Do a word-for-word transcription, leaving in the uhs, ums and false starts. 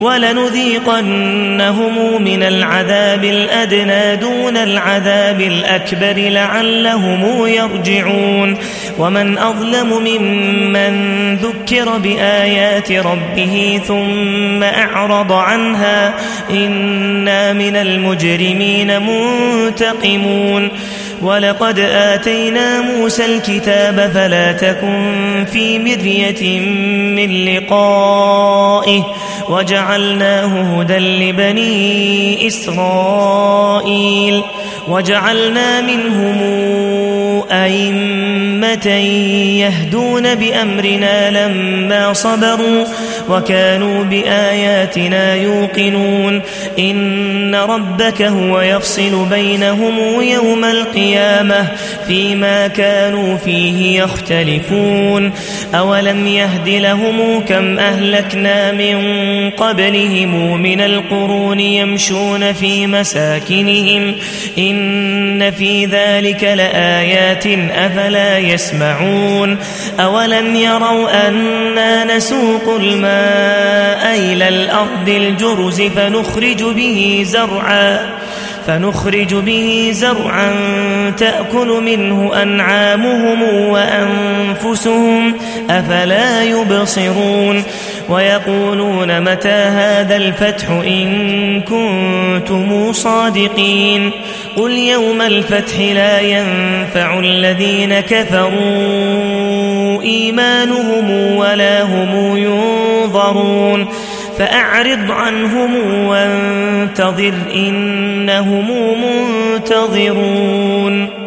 ولنذيقنهم من العذاب الأدنى دون العذاب الأكبر لعلهم يرجعون ومن أظلم ممن ذكر بآيات ربه ثم أعرض عنها إنا من المجرمين منتقمون ولقد آتينا موسى الكتاب فلا تكن في مرية من لقائه وجعلناه هدى لبني إسرائيل وجعلنا منهم أئمة يهدون بأمرنا لما صبروا وكانوا بآياتنا يوقنون إن ربك هو يفصل بينهم يوم القيامة فيما كانوا فيه يختلفون أولم يهد لهم كم أهلكنا من قبلهم من القرون يمشون في مساكنهم إن في ذلك لآيات أفلا يسمعون أولم يروا أنا نسوق الماء إلى الأرض الجرز فنخرج به زرعا فنخرج به زرعا تأكل منه أنعامهم وأنفسهم أفلا يبصرون ويقولون متى هذا الفتح إن كنتم صادقين قل يوم الفتح لا ينفع الذين كفروا إيمانهم ولا هم ينظرون فأعرض عنهم وانتظر إنهم منتظرون.